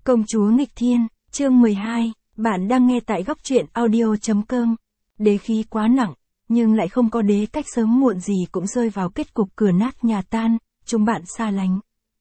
Công chúa nghịch thiên, chương 12, bạn đang nghe tại góc truyện audio.com. Đế khí quá nặng, nhưng lại không có đế cách sớm muộn gì cũng rơi vào kết cục cửa nát nhà tan, chúng bạn xa lánh.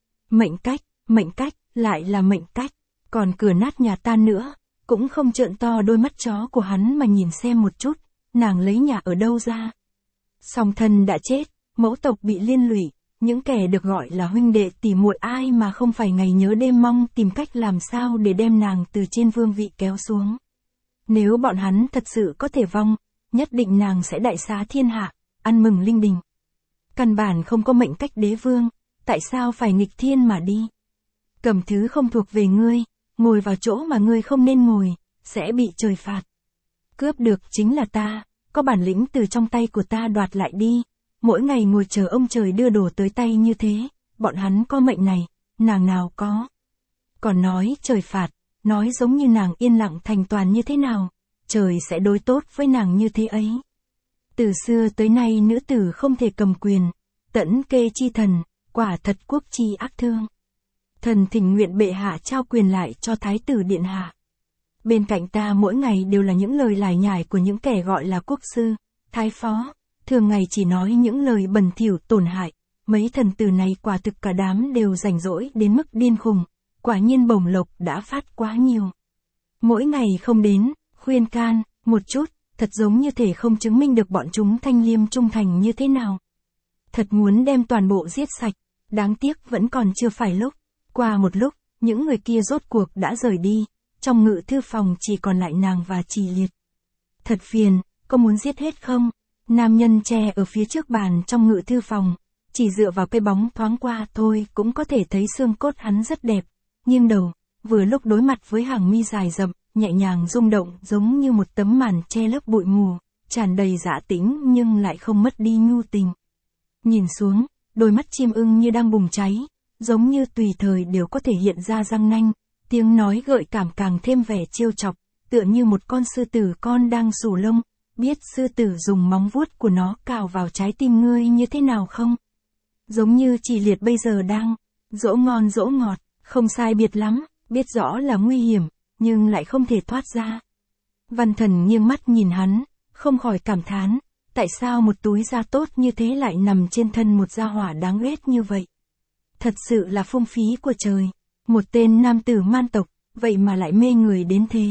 Mệnh cách, lại là mệnh cách, còn cửa nát nhà tan nữa, cũng không trợn to đôi mắt chó của hắn mà nhìn xem một chút, nàng lấy nhà ở đâu ra. Song thân đã chết, mẫu tộc bị liên lụy. Những kẻ được gọi là huynh đệ tỉ muội ai mà không phải ngày nhớ đêm mong tìm cách làm sao để đem nàng từ trên vương vị kéo xuống. Nếu bọn hắn thật sự có thể vong, nhất định nàng sẽ đại xá thiên hạ, ăn mừng linh đình. Căn bản không có mệnh cách đế vương, tại sao phải nghịch thiên mà đi? Cầm thứ không thuộc về ngươi, ngồi vào chỗ mà ngươi không nên ngồi, sẽ bị trời phạt. Cướp được chính là ta, có bản lĩnh từ trong tay của ta đoạt lại đi. Mỗi ngày ngồi chờ ông trời đưa đồ tới tay như thế, bọn hắn có mệnh này, nàng nào có. Còn nói trời phạt, nói giống như nàng yên lặng thành toàn như thế nào, trời sẽ đối tốt với nàng như thế ấy. Từ xưa tới nay nữ tử không thể cầm quyền, tẫn kê chi thần, quả thật quốc chi ác thương. Thần thỉnh nguyện bệ hạ trao quyền lại cho thái tử điện hạ. Bên cạnh ta mỗi ngày đều là những lời lải nhải của những kẻ gọi là quốc sư, thái phó. Thường ngày chỉ nói những lời bẩn thỉu tổn hại, mấy thần tử này quả thực cả đám đều rảnh rỗi đến mức điên khùng, quả nhiên bổng lộc đã phát quá nhiều. Mỗi ngày không đến, khuyên can, một chút, thật giống như thể không chứng minh được bọn chúng thanh liêm trung thành như thế nào. Thật muốn đem toàn bộ giết sạch, đáng tiếc vẫn còn chưa phải lúc. Qua một lúc, những người kia rốt cuộc đã rời đi, trong ngự thư phòng chỉ còn lại nàng và Trì Liệt. Thật phiền, có muốn giết hết không? Nam nhân tre ở phía trước bàn trong ngự thư phòng, chỉ dựa vào cây bóng thoáng qua thôi cũng có thể thấy xương cốt hắn rất đẹp, nghiêng đầu, vừa lúc đối mặt với hàng mi dài rậm, nhẹ nhàng rung động giống như một tấm màn che lớp bụi mù, tràn đầy dã tĩnh nhưng lại không mất đi nhu tình. Nhìn xuống, đôi mắt chim ưng như đang bùng cháy, giống như tùy thời đều có thể hiện ra răng nanh, tiếng nói gợi cảm càng thêm vẻ trêu chọc, tựa như một con sư tử con đang xù lông. Biết sư tử dùng móng vuốt của nó cào vào trái tim ngươi như thế nào không? Giống như Trì Liệt bây giờ đang dỗ ngon dỗ ngọt, không sai biệt lắm, biết rõ là nguy hiểm, nhưng lại không thể thoát ra. Văn Thần nghiêng mắt nhìn hắn, không khỏi cảm thán, tại sao một túi da tốt như thế lại nằm trên thân một gia hỏa đáng ghét như vậy? Thật sự là phung phí của trời, một tên nam tử man tộc, vậy mà lại mê người đến thế.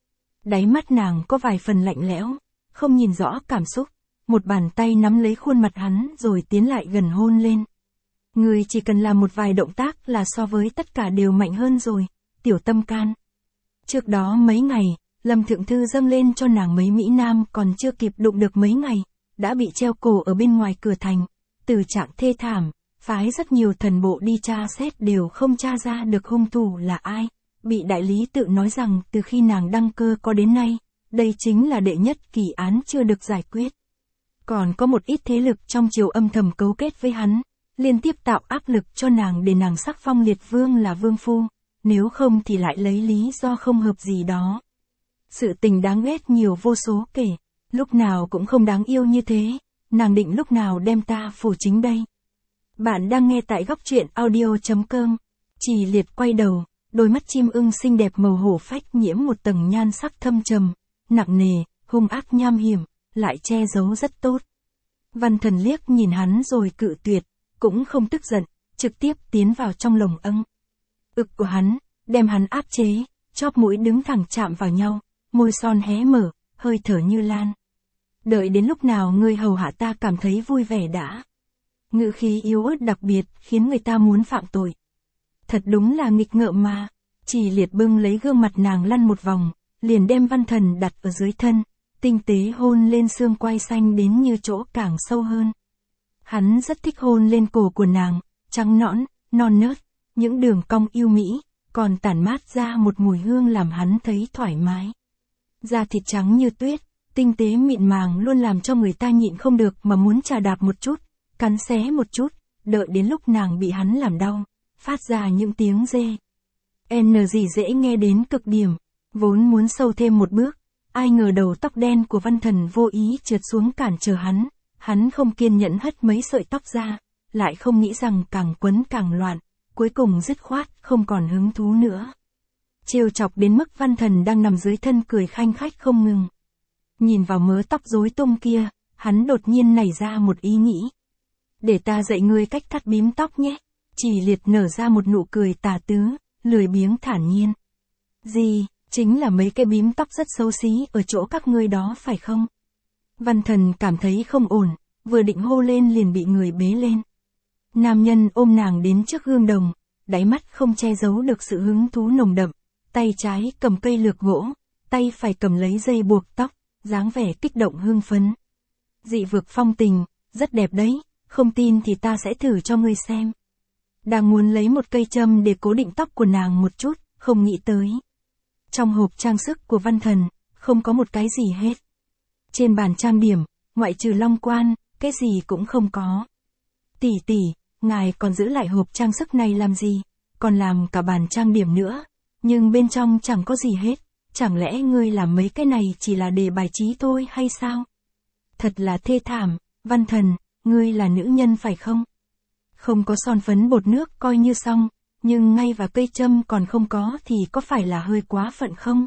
Đáy mắt nàng có vài phần lạnh lẽo. Không nhìn rõ cảm xúc, một bàn tay nắm lấy khuôn mặt hắn rồi tiến lại gần hôn lên. Người chỉ cần làm một vài động tác là so với tất cả đều mạnh hơn rồi, tiểu tâm can. Trước đó mấy ngày, Lâm Thượng Thư dâng lên cho nàng mấy Mỹ Nam còn chưa kịp đụng được mấy ngày, đã bị treo cổ ở bên ngoài cửa thành, từ trạng thê thảm, phái rất nhiều thần bộ đi tra xét đều không tra ra được hung thủ là ai, bị đại lý tự nói rằng từ khi nàng đăng cơ có đến nay. Đây chính là đệ nhất kỳ án chưa được giải quyết. Còn có một ít thế lực trong triều âm thầm cấu kết với hắn, liên tiếp tạo áp lực cho nàng để nàng sắc phong liệt vương là vương phu, nếu không thì lại lấy lý do không hợp gì đó. Sự tình đáng ghét nhiều vô số kể, lúc nào cũng không đáng yêu như thế, nàng định lúc nào đem ta phủ chính đây. Bạn đang nghe tại góc truyện audio.com. Trì Liệt quay đầu, đôi mắt chim ưng xinh đẹp màu hổ phách nhiễm một tầng nhan sắc thâm trầm. Nặng nề, hung ác nham hiểm, lại che giấu rất tốt. Văn Thần liếc nhìn hắn rồi cự tuyệt, cũng không tức giận, trực tiếp tiến vào trong lồng âng. Ực của hắn, đem hắn áp chế, chóp mũi đứng thẳng chạm vào nhau, môi son hé mở, hơi thở như lan. Đợi đến lúc nào ngươi hầu hạ ta cảm thấy vui vẻ đã. Ngữ khí yếu ớt đặc biệt khiến người ta muốn phạm tội. Thật đúng là nghịch ngợm mà. Trì Liệt bưng lấy gương mặt nàng lăn một vòng. Liền đem Văn Thần đặt ở dưới thân, tinh tế hôn lên xương quai xanh đến như chỗ càng sâu hơn. Hắn rất thích hôn lên cổ của nàng, trắng nõn, non nớt, những đường cong yêu mỹ, còn tản mát ra một mùi hương làm hắn thấy thoải mái. Da thịt trắng như tuyết, tinh tế mịn màng luôn làm cho người ta nhịn không được mà muốn chà đạp một chút, cắn xé một chút, đợi đến lúc nàng bị hắn làm đau, phát ra những tiếng rê. Gì dễ nghe đến cực điểm. Vốn muốn sâu thêm một bước, ai ngờ đầu tóc đen của Văn Thần vô ý trượt xuống cản trở hắn không kiên nhẫn hất mấy sợi tóc ra, lại không nghĩ rằng càng quấn càng loạn, cuối cùng dứt khoát không còn hứng thú nữa. trêu chọc đến mức Văn Thần đang nằm dưới thân cười khanh khách không ngừng. Nhìn vào mớ tóc rối tung kia, hắn đột nhiên nảy ra một ý nghĩ. Để ta dạy ngươi cách thắt bím tóc nhé. Chỉ Liệt nở ra một nụ cười tà tứ, lười biếng thản nhiên. Gì, chính là mấy cái bím tóc rất xấu xí ở chỗ các ngươi đó phải không? Văn Thần cảm thấy không ổn, vừa định hô lên liền bị người bế lên. Nam nhân ôm nàng đến trước gương đồng, đáy mắt không che giấu được sự hứng thú nồng đậm, tay trái cầm cây lược gỗ, tay phải cầm lấy dây buộc tóc, dáng vẻ kích động hưng phấn. Dị vực phong tình, rất đẹp đấy, không tin thì ta sẽ thử cho ngươi xem. Đang muốn lấy một cây châm để cố định tóc của nàng một chút, không nghĩ tới. Trong hộp trang sức của Văn Thần, không có một cái gì hết. Trên bàn trang điểm, ngoại trừ long quan, cái gì cũng không có. Tỷ tỷ, ngài còn giữ lại hộp trang sức này làm gì? Còn làm cả bàn trang điểm nữa. Nhưng bên trong chẳng có gì hết. Chẳng lẽ ngươi làm mấy cái này chỉ là để bài trí thôi hay sao? Thật là thê thảm, Văn Thần, ngươi là nữ nhân phải không? Không có son phấn bột nước coi như xong, nhưng ngay và cây châm còn không có thì có phải là hơi quá phận không?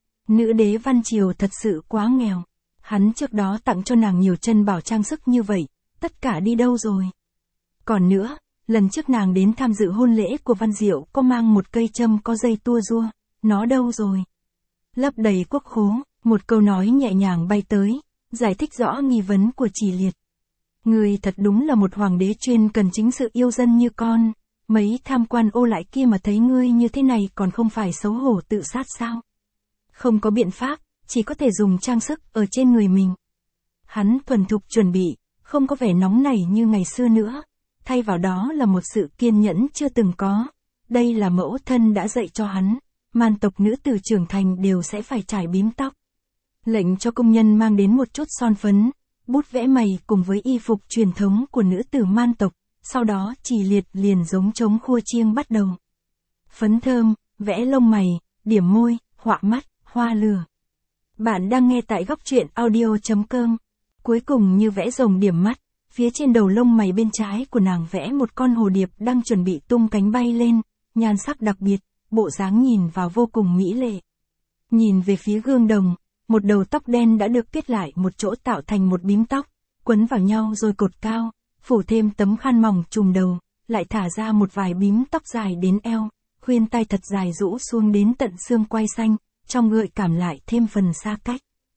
Nữ đế Văn Triều thật sự quá nghèo. Hắn trước đó tặng cho nàng nhiều chân bảo trang sức như vậy, tất cả đi đâu rồi? Còn nữa, lần trước nàng đến tham dự hôn lễ của Văn Diệu có mang một cây châm có dây tua rua, nó đâu rồi? Lấp đầy quốc khố, một câu nói nhẹ nhàng bay tới, giải thích rõ nghi vấn của Chỉ Liệt. Ngươi thật đúng là một hoàng đế chuyên cần chính sự yêu dân như con, mấy tham quan ô lại kia mà thấy ngươi như thế này còn không phải xấu hổ tự sát sao? Không có biện pháp, chỉ có thể dùng trang sức ở trên người mình. Hắn thuần thục chuẩn bị, không có vẻ nóng nảy như ngày xưa nữa, thay vào đó là một sự kiên nhẫn chưa từng có. Đây là mẫu thân đã dạy cho hắn, man tộc nữ tử trưởng thành đều sẽ phải trải bím tóc. Lệnh cho công nhân mang đến một chút son phấn, bút vẽ mày cùng với y phục truyền thống của nữ tử man tộc, sau đó Chỉ Liệt liền giống trống khua chiêng bắt đầu. Phấn thơm, vẽ lông mày, điểm môi, họa mắt, hoa lửa. Bạn đang nghe tại góc truyện audio.com. Cuối cùng như vẽ rồng điểm mắt, phía trên đầu lông mày bên trái của nàng vẽ một con hồ điệp đang chuẩn bị tung cánh bay lên, nhan sắc đặc biệt, bộ dáng nhìn vào vô cùng mỹ lệ. Nhìn về phía gương đồng, một đầu tóc đen đã được kết lại một chỗ tạo thành một bím tóc, quấn vào nhau rồi cột cao, phủ thêm tấm khăn mỏng trùm đầu, lại thả ra một vài bím tóc dài đến eo, khuyên tai thật dài rũ xuống đến tận xương quai xanh, trong gợi cảm lại thêm phần xa cách.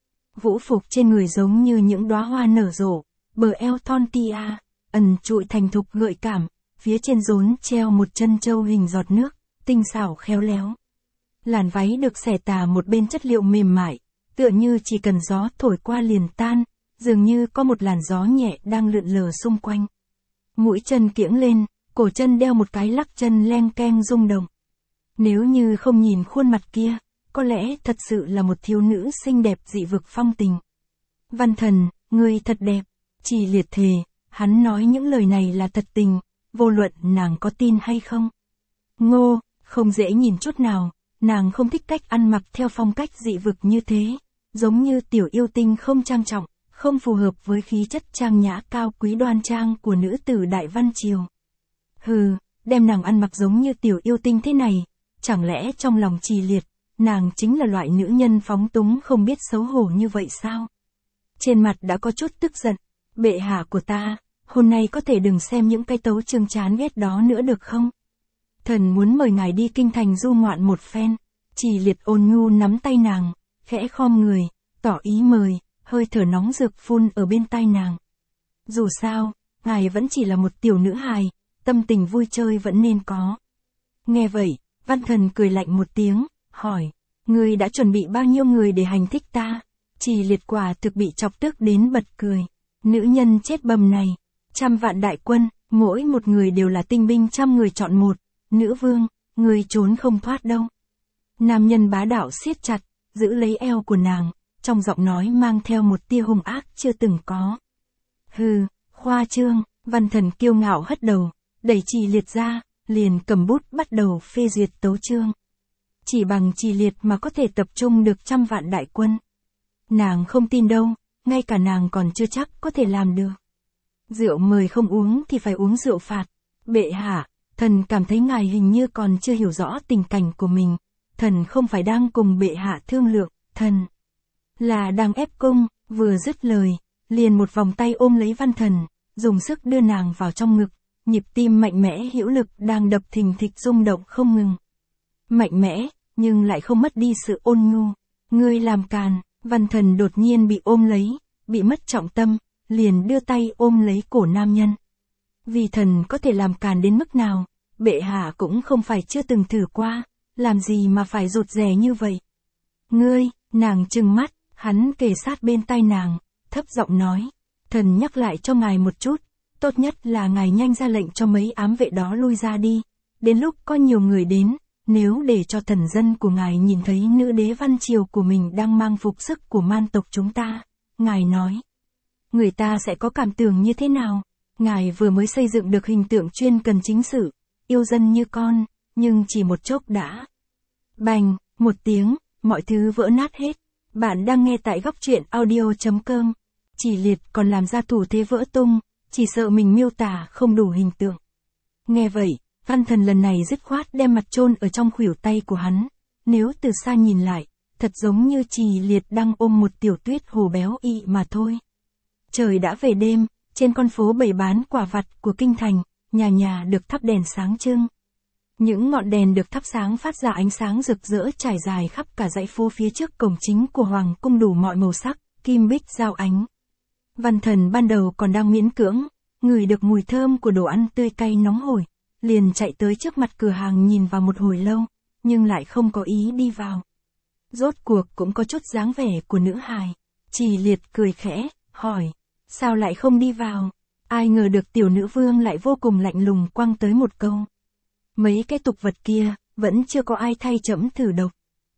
Vũ phục trên người giống như những đóa hoa nở rộ, bờ eo thon tia, ẩn trụi thành thục gợi cảm, phía trên rốn treo một chân châu hình giọt nước, tinh xảo khéo léo. Làn váy được xẻ tà một bên chất liệu mềm mại, tựa như chỉ cần gió thổi qua liền tan, dường như có một làn gió nhẹ đang lượn lờ xung quanh. Mũi chân kiễng lên, cổ chân đeo một cái lắc chân leng keng rung động. Nếu như không nhìn khuôn mặt kia, có lẽ thật sự là một thiếu nữ xinh đẹp dị vực phong tình. Văn Thần, ngươi thật đẹp. Chỉ Liệt thề, hắn nói những lời này là thật tình, vô luận nàng có tin hay không. Ngô, không dễ nhìn chút nào, nàng không thích cách ăn mặc theo phong cách dị vực như thế, giống như tiểu yêu tinh không trang trọng, không phù hợp với khí chất trang nhã cao quý đoan trang của nữ tử Đại Văn Triều. Hừ, đem nàng ăn mặc giống như tiểu yêu tinh thế này, chẳng lẽ trong lòng Chỉ Liệt, nàng chính là loại nữ nhân phóng túng không biết xấu hổ như vậy sao? Trên mặt đã có chút tức giận, bệ hạ của ta, hôm nay có thể đừng xem những cái tấu chương chán ghét đó nữa được không? Thần muốn mời ngài đi kinh thành du ngoạn một phen. Chỉ Liệt ôn nhu nắm tay nàng, khẽ khom người, tỏ ý mời, hơi thở nóng rực phun ở bên tai nàng. Dù sao, ngài vẫn chỉ là một tiểu nữ hài, tâm tình vui chơi vẫn nên có. Nghe vậy, Văn Thần cười lạnh một tiếng, hỏi, ngươi đã chuẩn bị bao nhiêu người để hành thích ta? Chỉ Liệt quả thực bị chọc tức đến bật cười. Nữ nhân chết bầm này, 100 vạn đại quân, mỗi một người đều là tinh binh 100 người chọn một, nữ vương, ngươi trốn không thoát đâu. Nam nhân bá đạo siết chặt, giữ lấy eo của nàng, trong giọng nói mang theo một tia hung ác chưa từng có. Hừ, khoa trương, Văn Thần kiêu ngạo hất đầu, đẩy Chỉ Liệt ra, liền cầm bút bắt đầu phê duyệt tấu chương. Chỉ bằng Chỉ Liệt mà có thể tập trung được 100 vạn đại quân. Nàng không tin đâu, ngay cả nàng còn chưa chắc có thể làm được. Rượu mời không uống thì phải uống rượu phạt. Bệ hạ, thần cảm thấy ngài hình như còn chưa hiểu rõ tình cảnh của mình. thần không phải đang cùng bệ hạ thương lượng, thần là đang ép cung. Vừa dứt lời, liền một vòng tay ôm lấy Văn Thần, dùng sức đưa nàng vào trong ngực, nhịp tim mạnh mẽ hữu lực đang đập thình thịch rung động không ngừng. Mạnh mẽ, nhưng lại không mất đi sự ôn nhu. Ngươi làm càn. Văn Thần đột nhiên bị ôm lấy, bị mất trọng tâm, liền đưa tay ôm lấy cổ nam nhân. Vì thần có thể làm càn đến mức nào, bệ hạ cũng không phải chưa từng thử qua, làm gì mà phải rụt rè như vậy. Ngươi, nàng trừng mắt, hắn kề sát bên tai nàng, thấp giọng nói, thần nhắc lại cho ngài một chút, tốt nhất là ngài nhanh ra lệnh cho mấy ám vệ đó lui ra đi, đến lúc có nhiều người đến, nếu để cho thần dân của ngài nhìn thấy nữ đế Văn Triều của mình đang mang phục sức của man tộc chúng ta, ngài nói, người ta sẽ có cảm tưởng như thế nào? Ngài vừa mới xây dựng được hình tượng chuyên cần chính sự, yêu dân như con, nhưng chỉ một chốc đã. Bành, một tiếng, mọi thứ vỡ nát hết. Bạn đang nghe tại góc truyện audio.com. Chỉ Liệt còn làm ra thủ thế vỡ tung, chỉ sợ mình miêu tả không đủ hình tượng. Nghe vậy, Văn Thần lần này dứt khoát đem mặt chôn ở trong khuỷu tay của hắn. Nếu từ xa nhìn lại, thật giống như Chỉ Liệt đang ôm một tiểu tuyết hồ béo ị mà thôi. Trời đã về đêm, trên con phố bày bán quả vặt của kinh thành, nhà nhà được thắp đèn sáng trưng. Những ngọn đèn được thắp sáng phát ra ánh sáng rực rỡ trải dài khắp cả dãy phố phía trước cổng chính của Hoàng cung đủ mọi màu sắc, kim bích giao ánh. Văn Thần ban đầu còn đang miễn cưỡng, ngửi được mùi thơm của đồ ăn tươi cay nóng hổi, liền chạy tới trước mặt cửa hàng nhìn vào một hồi lâu, nhưng lại không có ý đi vào. Rốt cuộc cũng có chút dáng vẻ của nữ hài. Chỉ Liệt cười khẽ, hỏi, sao lại không đi vào? Ai ngờ được tiểu nữ vương lại vô cùng lạnh lùng quăng tới một câu. Mấy cái tục vật kia, vẫn chưa có ai thay trẫm thử độc.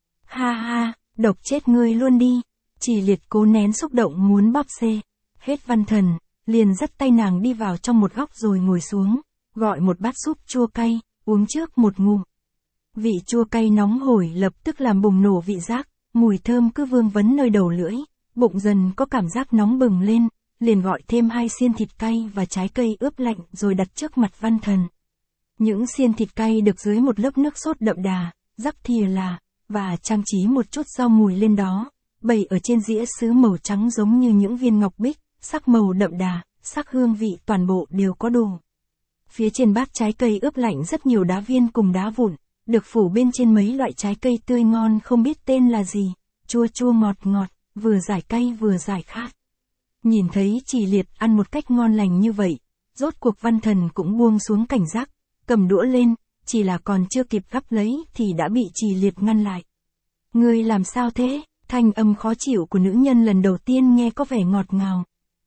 Ha ha, độc chết ngươi luôn đi. Chỉ Liệt cố nén xúc động muốn bóp xê. Hết Văn Thần, liền dắt tay nàng đi vào trong một góc rồi ngồi xuống, gọi một bát súp chua cay, uống trước một ngụm. Vị chua cay nóng hổi lập tức làm bùng nổ vị giác, mùi thơm cứ vương vấn nơi đầu lưỡi, bụng dần có cảm giác nóng bừng lên, liền gọi thêm 2 xiên thịt cay và trái cây ướp lạnh rồi đặt trước mặt Văn Thần. Những xiên thịt cay được dưới một lớp nước sốt đậm đà, rắc thìa là, và trang trí một chút rau mùi lên đó, bày ở trên dĩa sứ màu trắng giống như những viên ngọc bích, sắc màu đậm đà, sắc hương vị toàn bộ đều có đủ. Phía trên bát trái cây ướp lạnh rất nhiều đá viên cùng đá vụn, được phủ bên trên mấy loại trái cây tươi ngon không biết tên là gì, chua chua ngọt ngọt, vừa giải cay vừa giải khát. Nhìn thấy Chỉ Liệt ăn một cách ngon lành như vậy, rốt cuộc Văn Thần cũng buông xuống cảnh giác, cầm đũa lên, chỉ là còn chưa kịp gắp lấy thì đã bị Chỉ Liệt ngăn lại. Ngươi làm sao thế? Thanh âm khó chịu của nữ nhân lần đầu tiên nghe có vẻ ngọt ngào.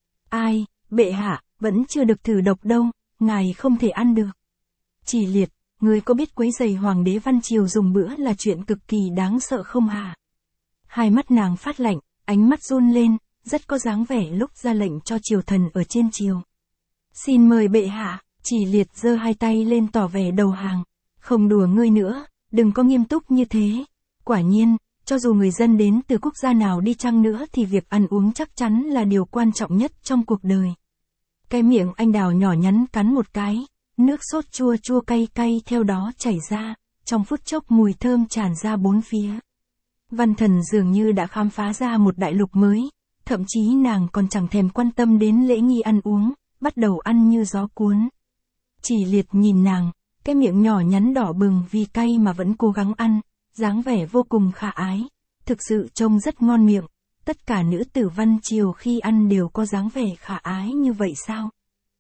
Ai, bệ hạ, vẫn chưa được thử độc đâu, ngài không thể ăn được. Chỉ Liệt, ngươi có biết quấy rầy hoàng đế Văn Triều dùng bữa là chuyện cực kỳ đáng sợ không hả? Hai mắt nàng phát lạnh, ánh mắt run lên, rất có dáng vẻ lúc ra lệnh cho triều thần ở trên triều. Xin mời bệ hạ. Chỉ Liệt giơ 2 tay lên tỏ vẻ đầu hàng. Không đùa ngươi nữa, đừng có nghiêm túc như thế. Quả nhiên, cho dù người dân đến từ quốc gia nào đi chăng nữa thì việc ăn uống chắc chắn là điều quan trọng nhất trong cuộc đời. Cái miệng anh đào nhỏ nhắn cắn một cái, nước sốt chua chua cay cay theo đó chảy ra, trong phút chốc mùi thơm tràn ra bốn phía. Văn Thần dường như đã khám phá ra một đại lục mới, thậm chí nàng còn chẳng thèm quan tâm đến lễ nghi ăn uống, bắt đầu ăn như gió cuốn. Chỉ Liệt nhìn nàng, cái miệng nhỏ nhắn đỏ bừng vì cay mà vẫn cố gắng ăn, dáng vẻ vô cùng khả ái, thực sự trông rất ngon miệng. Tất cả nữ tử Văn Triều khi ăn đều có dáng vẻ khả ái như vậy sao?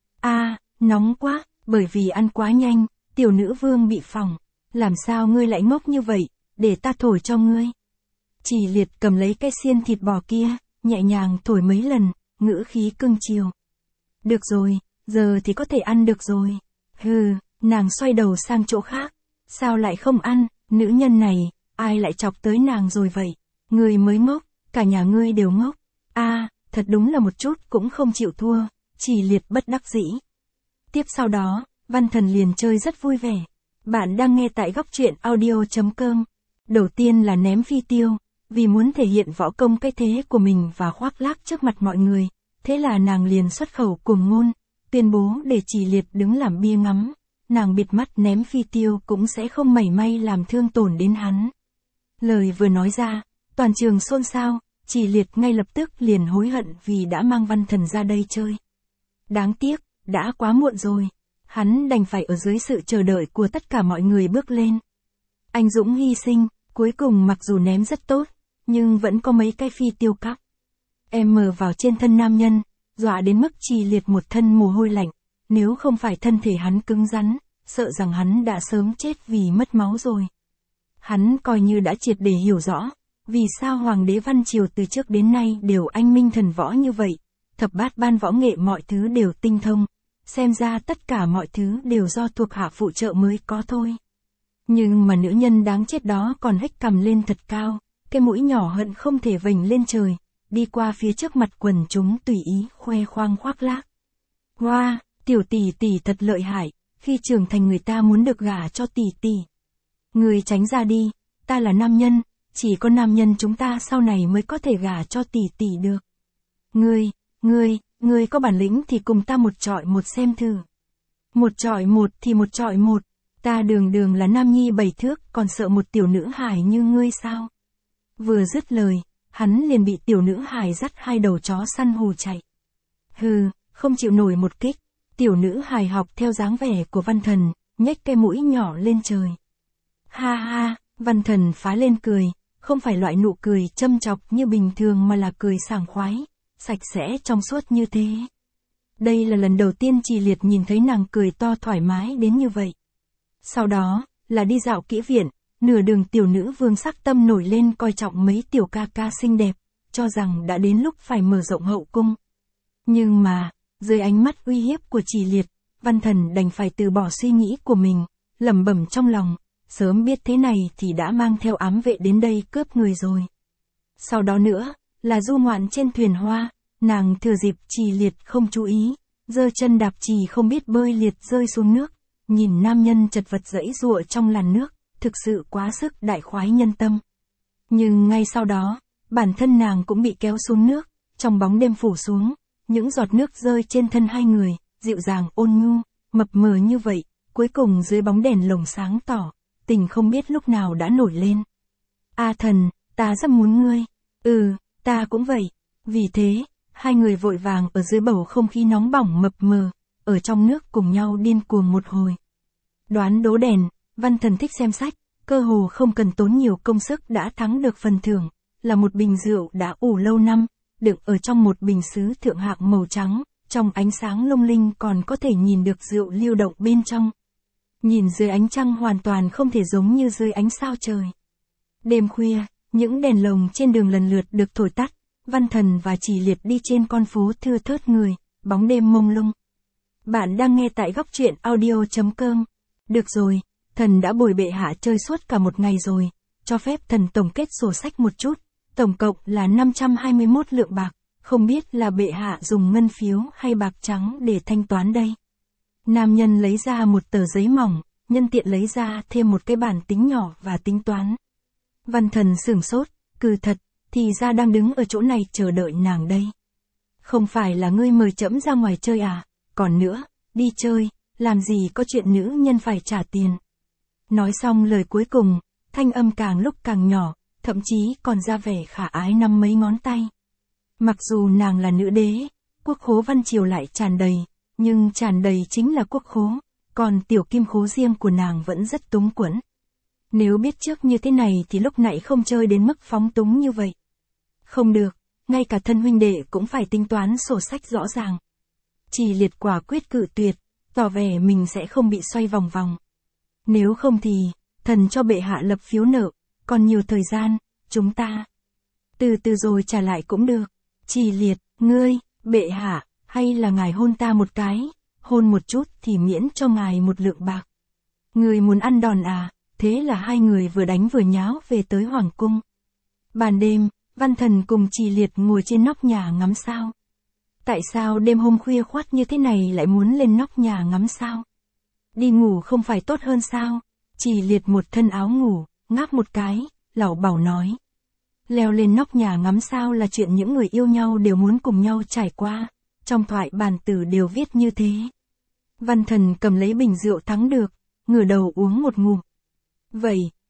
Nóng quá, bởi vì ăn quá nhanh, tiểu nữ vương bị phỏng. Làm sao ngươi lại ngốc như vậy, để ta thổi cho ngươi. Chỉ Liệt cầm lấy cái xiên thịt bò kia, nhẹ nhàng thổi mấy lần, ngữ khí cưng chiều. Được rồi, giờ thì có thể ăn được rồi. Hừ, nàng xoay đầu sang chỗ khác. Sao lại không ăn, nữ nhân này, ai lại chọc tới nàng rồi vậy? Ngươi mới ngốc, cả nhà ngươi đều ngốc. Thật đúng là một chút cũng không chịu thua. Chỉ Liệt bất đắc dĩ. Tiếp sau đó, Văn Thần liền chơi rất vui vẻ. Bạn đang nghe tại góc truyện audio.com. Đầu tiên là ném phi tiêu, vì muốn thể hiện võ công cái thế của mình và khoác lác trước mặt mọi người. Thế là nàng liền xuất khẩu cuồng ngôn, tuyên bố để Chỉ Liệt đứng làm bia ngắm. Nàng bịt mắt ném phi tiêu cũng sẽ không mảy may làm thương tổn đến hắn. Lời vừa nói ra, toàn trường xôn xao, Chỉ Liệt ngay lập tức liền hối hận vì đã mang Văn Thần ra đây chơi. Đáng tiếc, đã quá muộn rồi. Hắn đành phải ở dưới sự chờ đợi của tất cả mọi người bước lên. Anh dũng hy sinh, cuối cùng mặc dù ném rất tốt, nhưng vẫn có mấy cái phi tiêu cắp. Em mờ vào trên thân nam nhân, dọa đến mức Chỉ Liệt một thân mồ hôi lạnh. Nếu không phải thân thể hắn cứng rắn, sợ rằng hắn đã sớm chết vì mất máu rồi. Hắn coi như đã triệt để hiểu rõ, vì sao Hoàng đế Văn Triều từ trước đến nay đều anh minh thần võ như vậy, thập bát ban võ nghệ mọi thứ đều tinh thông, xem ra tất cả mọi thứ đều do thuộc hạ phụ trợ mới có thôi. Nhưng mà nữ nhân đáng chết đó còn hếch cằm lên thật cao, cái mũi nhỏ hận không thể vểnh lên trời, đi qua phía trước mặt quần chúng tùy ý khoe khoang khoác lác. Wow, tiểu tỷ tỷ thật lợi hại, khi trưởng thành người ta muốn được gả cho tỷ tỷ. Người tránh ra đi, ta là nam nhân, chỉ có nam nhân chúng ta sau này mới có thể gả cho tỷ tỷ được. Ngươi có bản lĩnh thì cùng ta một chọi một xem thử. Một chọi một thì một chọi một, ta đường là nam nhi 7 thước còn sợ một tiểu nữ hài như ngươi sao? Vừa dứt lời, hắn liền bị tiểu nữ hài dắt hai đầu chó săn hù chạy. Hừ, không chịu nổi một kích, tiểu nữ hài học theo dáng vẻ của Văn Thần, nhếch cái mũi nhỏ lên trời. Ha ha, Văn Thần phá lên cười, không phải loại nụ cười châm chọc như bình thường mà là cười sảng khoái, sạch sẽ trong suốt như thế. Đây là lần đầu tiên Chỉ Liệt nhìn thấy nàng cười to thoải mái đến như vậy. Sau đó, là đi dạo kỹ viện, nửa đường tiểu nữ vương sắc tâm nổi lên coi trọng mấy tiểu ca ca xinh đẹp, cho rằng đã đến lúc phải mở rộng hậu cung. Nhưng mà, dưới ánh mắt uy hiếp của Chỉ Liệt, Văn Thần đành phải từ bỏ suy nghĩ của mình, lẩm bẩm trong lòng, sớm biết thế này thì đã mang theo ám vệ đến đây cướp người rồi. Sau đó nữa, là du ngoạn trên thuyền hoa, nàng thừa dịp Chỉ Liệt không chú ý, giơ chân đạp chì không biết bơi liệt rơi xuống nước, nhìn nam nhân chật vật giãy giụa trong làn nước, thực sự quá sức đại khoái nhân tâm. Nhưng ngay sau đó, bản thân nàng cũng bị kéo xuống nước, trong bóng đêm phủ xuống, những giọt nước rơi trên thân hai người, dịu dàng ôn nhu, mập mờ như vậy, cuối cùng dưới bóng đèn lồng sáng tỏ, tình không biết lúc nào đã nổi lên. A Thần, ta rất muốn ngươi. Ta cũng vậy. Vì thế, hai người vội vàng ở dưới bầu không khí nóng bỏng mập mờ, ở trong nước cùng nhau điên cuồng một hồi. Đoán đố đèn, Văn Thần thích xem sách, cơ hồ không cần tốn nhiều công sức đã thắng được phần thưởng, là một bình rượu đã ủ lâu năm, đựng ở trong một bình sứ thượng hạng màu trắng, trong ánh sáng lung linh còn có thể nhìn được rượu lưu động bên trong. Nhìn dưới ánh trăng hoàn toàn không thể giống như dưới ánh sao trời. Đêm khuya, những đèn lồng trên đường lần lượt được thổi tắt, Văn Thần và Chỉ Liệt đi trên con phố thưa thớt người, bóng đêm mông lung. Bạn đang nghe tại góc truyện audio.com. Được rồi, thần đã bồi bệ hạ chơi suốt cả một ngày rồi, cho phép thần tổng kết sổ sách một chút, tổng cộng là 521 lượng bạc, không biết là bệ hạ dùng ngân phiếu hay bạc trắng để thanh toán đây. Nam nhân lấy ra một tờ giấy mỏng, nhân tiện lấy ra thêm một cái bản tính nhỏ và tính toán. Văn Thần sửng sốt, cừ thật, thì ra đang đứng ở chỗ này chờ đợi nàng đây. Không phải là ngươi mời trẫm ra ngoài chơi à, còn nữa, đi chơi, làm gì có chuyện nữ nhân phải trả tiền. Nói xong lời cuối cùng, thanh âm càng lúc càng nhỏ, thậm chí còn ra vẻ khả ái năm mấy ngón tay. Mặc dù nàng là nữ đế, quốc khố Văn Triều lại tràn đầy, nhưng tràn đầy chính là quốc khố, còn tiểu kim khố riêng của nàng vẫn rất túng quẫn. Nếu biết trước như thế này thì lúc nãy không chơi đến mức phóng túng như vậy. Không được, ngay cả thân huynh đệ cũng phải tính toán sổ sách rõ ràng. Chỉ Liệt quả quyết cự tuyệt, tỏ vẻ mình sẽ không bị xoay vòng vòng. Nếu không thì, thần cho bệ hạ lập phiếu nợ, còn nhiều thời gian, chúng ta từ từ rồi trả lại cũng được. Chỉ Liệt, ngươi, bệ hạ, hay là ngài hôn ta một cái, hôn một chút thì miễn cho ngài một lượng bạc. Người muốn ăn đòn à? Thế là hai người vừa đánh vừa nháo về tới hoàng cung. Ban đêm, Văn Thần cùng Chỉ Liệt ngồi trên nóc nhà ngắm sao. Tại sao đêm hôm khuya khoắt như thế này lại muốn lên nóc nhà ngắm sao? Đi ngủ không phải tốt hơn sao? Chỉ Liệt một thân áo ngủ, ngáp một cái, lảo bảo nói. Leo lên nóc nhà ngắm sao là chuyện những người yêu nhau đều muốn cùng nhau trải qua, trong thoại bản tử đều viết như thế. Văn Thần cầm lấy bình rượu thắng được, ngửa đầu uống một ngụm. Vậy,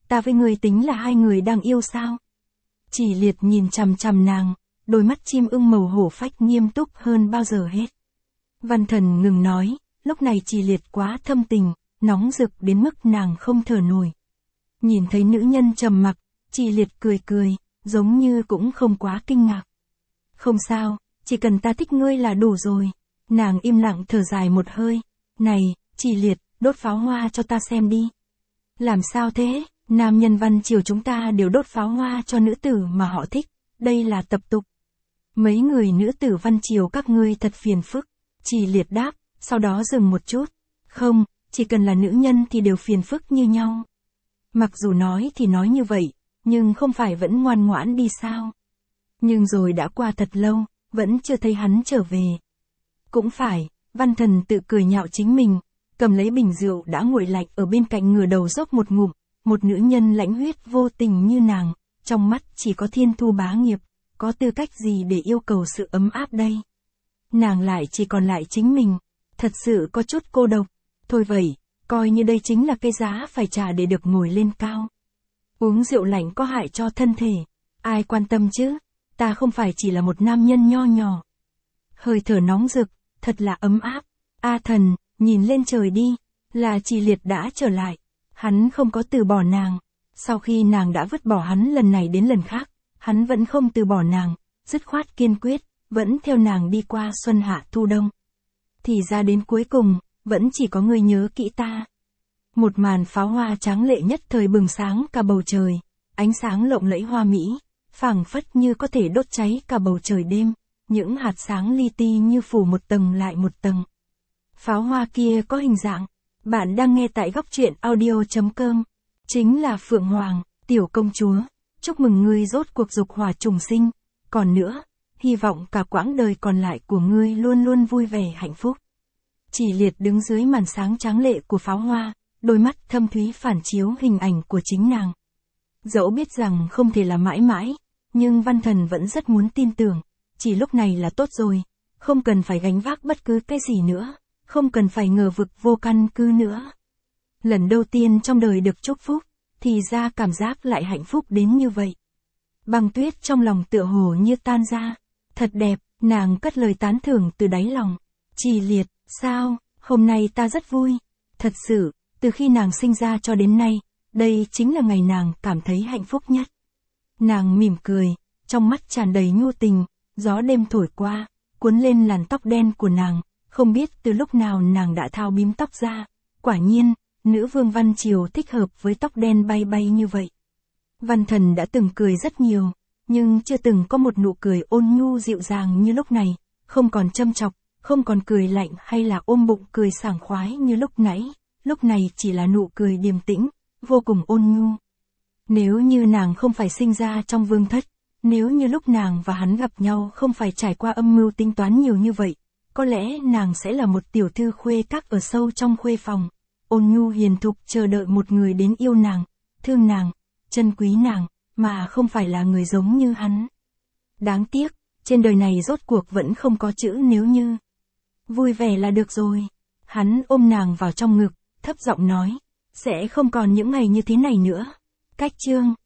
ta với ngươi tính là hai người đang yêu sao? Chỉ Liệt nhìn chằm chằm nàng, đôi mắt chim ưng màu hổ phách nghiêm túc hơn bao giờ hết. Văn Thần ngừng nói, lúc này Chỉ Liệt quá thâm tình, nóng rực đến mức nàng không thở nổi. Nhìn thấy nữ nhân trầm mặc, Chỉ Liệt cười cười, giống như cũng không quá kinh ngạc. Không sao, chỉ cần ta thích ngươi là đủ rồi. Nàng im lặng thở dài một hơi. Này, Chỉ Liệt, đốt pháo hoa cho ta xem đi. Làm sao thế? Nam nhân Văn Triều chúng ta đều đốt pháo hoa cho nữ tử mà họ thích. Đây là tập tục. Mấy người nữ tử Văn Triều các ngươi thật phiền phức. Chỉ Liệt đáp, sau đó dừng một chút. Không, chỉ cần là nữ nhân thì đều phiền phức như nhau. Mặc dù nói thì nói như vậy, nhưng không phải vẫn ngoan ngoãn đi sao? Nhưng rồi đã qua thật lâu, vẫn chưa thấy hắn trở về. Cũng phải, Văn Thần tự cười nhạo chính mình, cầm lấy bình rượu đã nguội lạnh ở bên cạnh ngửa đầu dốc một ngụm, một nữ nhân lãnh huyết vô tình như nàng, trong mắt chỉ có thiên thu bá nghiệp, có tư cách gì để yêu cầu sự ấm áp đây? Nàng lại chỉ còn lại chính mình, thật sự có chút cô độc. Thôi vậy, coi như đây chính là cái giá phải trả để được ngồi lên cao. Uống rượu lạnh có hại cho thân thể, ai quan tâm chứ, ta không phải chỉ là một nam nhân nho nhỏ. Hơi thở nóng rực, thật là ấm áp. A Thần, nhìn lên trời đi, là Chỉ Liệt đã trở lại. Hắn không có từ bỏ nàng. Sau khi nàng đã vứt bỏ hắn lần này đến lần khác, hắn vẫn không từ bỏ nàng, dứt khoát kiên quyết, vẫn theo nàng đi qua xuân hạ thu đông. Thì ra đến cuối cùng, vẫn chỉ có người nhớ kỹ ta. Một màn pháo hoa tráng lệ nhất thời bừng sáng cả bầu trời, ánh sáng lộng lẫy hoa mỹ, phảng phất như có thể đốt cháy cả bầu trời đêm, những hạt sáng li ti như phủ một tầng lại một tầng. Pháo hoa kia có hình dạng, bạn đang nghe tại góc truyện audio.com, chính là Phượng Hoàng, tiểu công chúa, chúc mừng ngươi rốt cuộc dục hỏa trùng sinh, còn nữa, hy vọng cả quãng đời còn lại của ngươi luôn luôn vui vẻ hạnh phúc. Chỉ Liệt đứng dưới màn sáng tráng lệ của pháo hoa, đôi mắt thâm thúy phản chiếu hình ảnh của chính nàng. Dẫu biết rằng không thể là mãi mãi, nhưng Văn Thần vẫn rất muốn tin tưởng, chỉ lúc này là tốt rồi, không cần phải gánh vác bất cứ cái gì nữa, không cần phải ngờ vực vô căn cứ nữa. Lần đầu tiên trong đời được chúc phúc, thì ra cảm giác lại hạnh phúc đến như vậy. Băng tuyết trong lòng tựa hồ như tan ra, thật đẹp, nàng cất lời tán thưởng từ đáy lòng. Chỉ Liệt, sao, hôm nay ta rất vui, thật sự, từ khi nàng sinh ra cho đến nay, đây chính là ngày nàng cảm thấy hạnh phúc nhất. Nàng mỉm cười, trong mắt tràn đầy nhu tình, gió đêm thổi qua, cuốn lên làn tóc đen của nàng, không biết từ lúc nào nàng đã thao bím tóc ra, quả nhiên, nữ vương Văn Triều thích hợp với tóc đen bay bay như vậy. Văn Thần đã từng cười rất nhiều, nhưng chưa từng có một nụ cười ôn nhu dịu dàng như lúc này, không còn châm chọc, không còn cười lạnh hay là ôm bụng cười sảng khoái như lúc nãy, lúc này chỉ là nụ cười điềm tĩnh, vô cùng ôn nhu. Nếu như nàng không phải sinh ra trong vương thất, nếu như lúc nàng và hắn gặp nhau không phải trải qua âm mưu tính toán nhiều như vậy, có lẽ nàng sẽ là một tiểu thư khuê các ở sâu trong khuê phòng, ôn nhu hiền thục chờ đợi một người đến yêu nàng, thương nàng, trân quý nàng, mà không phải là người giống như hắn. Đáng tiếc, trên đời này rốt cuộc vẫn không có chữ nếu như. Vui vẻ là được rồi. Hắn ôm nàng vào trong ngực, thấp giọng nói, sẽ không còn những ngày như thế này nữa. Cách chương